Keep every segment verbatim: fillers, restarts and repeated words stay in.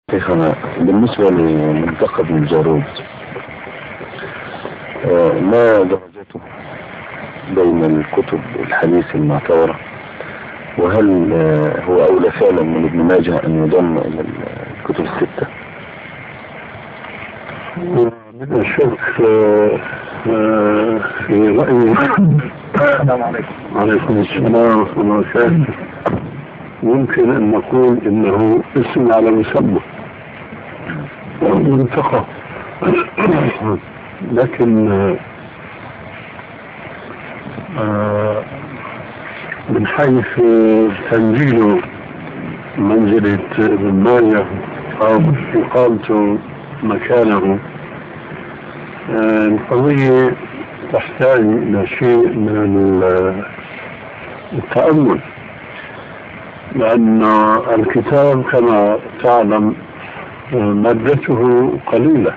شيخنا، بالنسبة لمنتخب الجارود ما درجته بين الكتب الحديث المعتبرة؟ وهل هو أولى فعلا من ابن ماجه أن يضم إلى الكتب الستة؟ بدون شك في رأيي. السلام عليكم. وعليكم السلام ورحمة الله وبركاته. ممكن أن نقول إنه اسم على مسمى منتخب، لكن من حيث تنزيل منزلة ابن ماجه أو إقامته مكانه، القضية تحتاج إلى شيء من التأمل، لأن الكتاب كما تعلم مادته قليلة.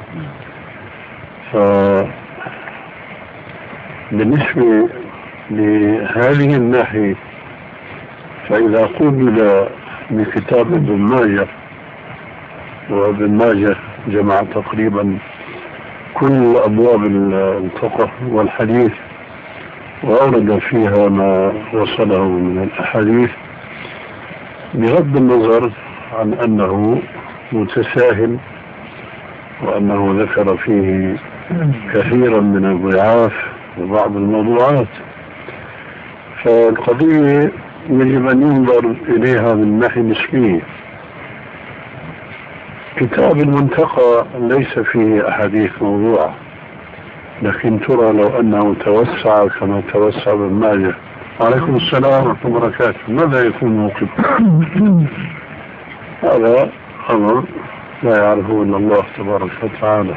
فبالنسبة لهذه الناحية، فإذا قبل بكتاب ابن ماجه، وابن ماجه جمع تقريبا كل أبواب الفقه والحديث وأورد فيها ما وصله من الأحاديث، بغض النظر عن أنه متساهل وأنه ذكر فيه كثيرا من الضعاف وبعض الموضوعات، فالقضية يجب أن ينظر إليها من ناحية نسبية. كتاب المنتقى ليس فيه أحاديث موضوعة، لكن ترى لو أنه توسع كما توسع ابن ماجه. وعليكم السلام ورحمة الله وبركاته. ماذا يكون موقف؟ هذا أمر لا يعرفه إلا الله تبارك وتعالى.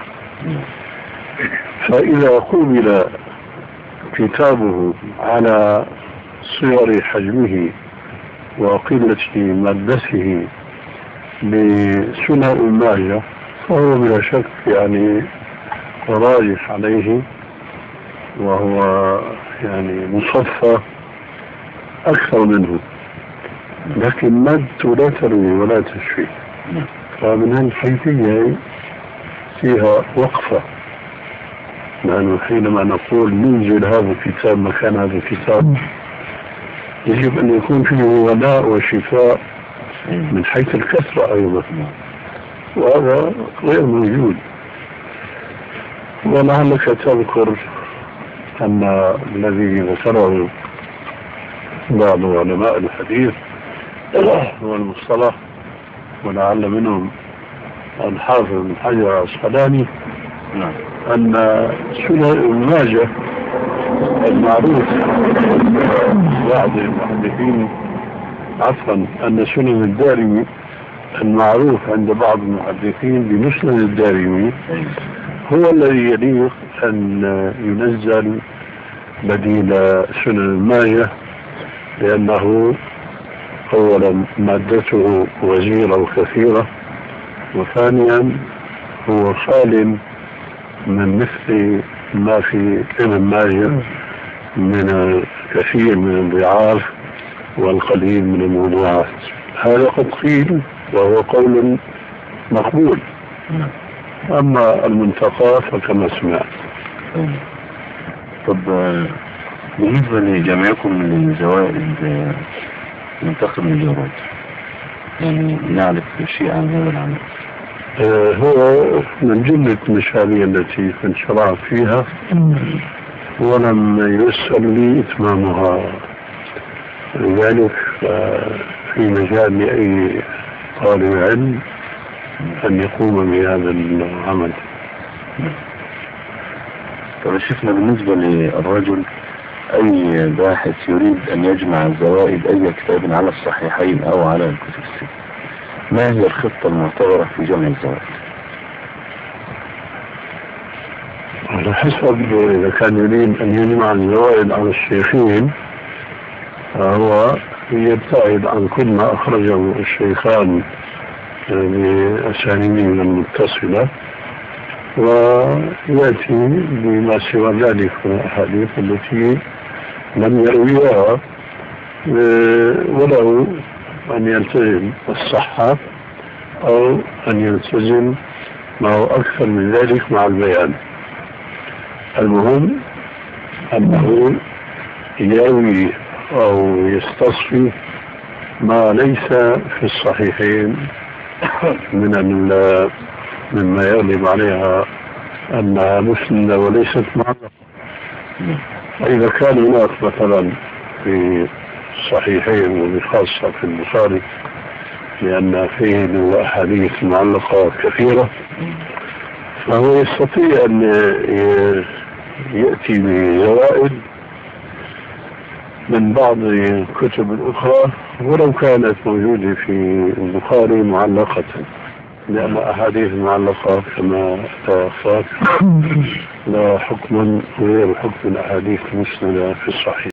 فإذا قبل كتابه على صغر حجمه وقلة مادته بسنة ابن ماجه، فهو بلا شك يعني راجح عليه، وهو يعني مصفى أكثر منه، لكن مادته لا تروي ولا تشفي. فمن هالحيثية فيها وقفة، لأنه حينما نقول ننزل هذا الكتاب مكان هذا الكتاب، يجب أن يكون فيه ولاء وشفاء من حيث الكثرة أيضا، وهذا غير موجود. ولعلك تذكر أن الذي ذكره بعض علماء الحديث والمصطلح، ولعل منهم الحافظ بن حجر العسقلاني، أن سنن ابن ماجه المعروف بعض المحدثين، عفوا أن سنن الدارمي المعروف عند بعض المحدثين بمسند الدارمي هو الذي يليق أن ينزل بديل سنن ماجه، لأنه أولا مادته وزيرة وكثيرة، وثانيا هو خال من مثل ما في ابن ماجه من الكثير من الضعاف والقليل من الموضوعات. هذا قد قيل وهو قول مقبول. أما المنتقى فكما سمعت. طب بالنسبة لجميعكم لزوائد منتخب الجارود، يعني نعرف شيء عن هذا العمل؟ آه هو من جملة المشاريع التي كنت شرعت فيها، ولم يسأل لي إتمامها، لذلك في مجال لأي طالب علم أن يقوم بهذا العمل. طب شفنا بالنسبة للرجل أي باحث يريد أن يجمع زوائد أي كتاب على الصحيحين أو على الكتب الستة، ما هي الخطة المعتبرة في جمع الزوائد؟ على حسب، إذا كان يريد أن يجمع الزوائد على الشيخين فهو يبتعد عن كل ما أخرجه الشيخان بأسانيدهم المتصلة، ويأتي بما سوى ذلك من الأحاديث التي لم يرويها، وله أن يلتزم الصحة أو أن يلتزم ما هو أكثر من ذلك مع البيان. المهم أنه يروي أو يستصفي ما ليس في الصحيحين من مما يغلب عليها أنها مسندة وليست معلقة. فإذا كان هناك مثلا في الصحيحين وبخاصة في البخاري لأن فيه من الأحاديث معلقة كثيرة، فهو يستطيع أن يأتي بزوائد من بعض الكتب الأخرى ولو كانت موجودة في البخاري معلقة، لأن أحاديث المعلقة كما تفاق لا حكما غير حكم الأحاديث المسندة في الصحيح.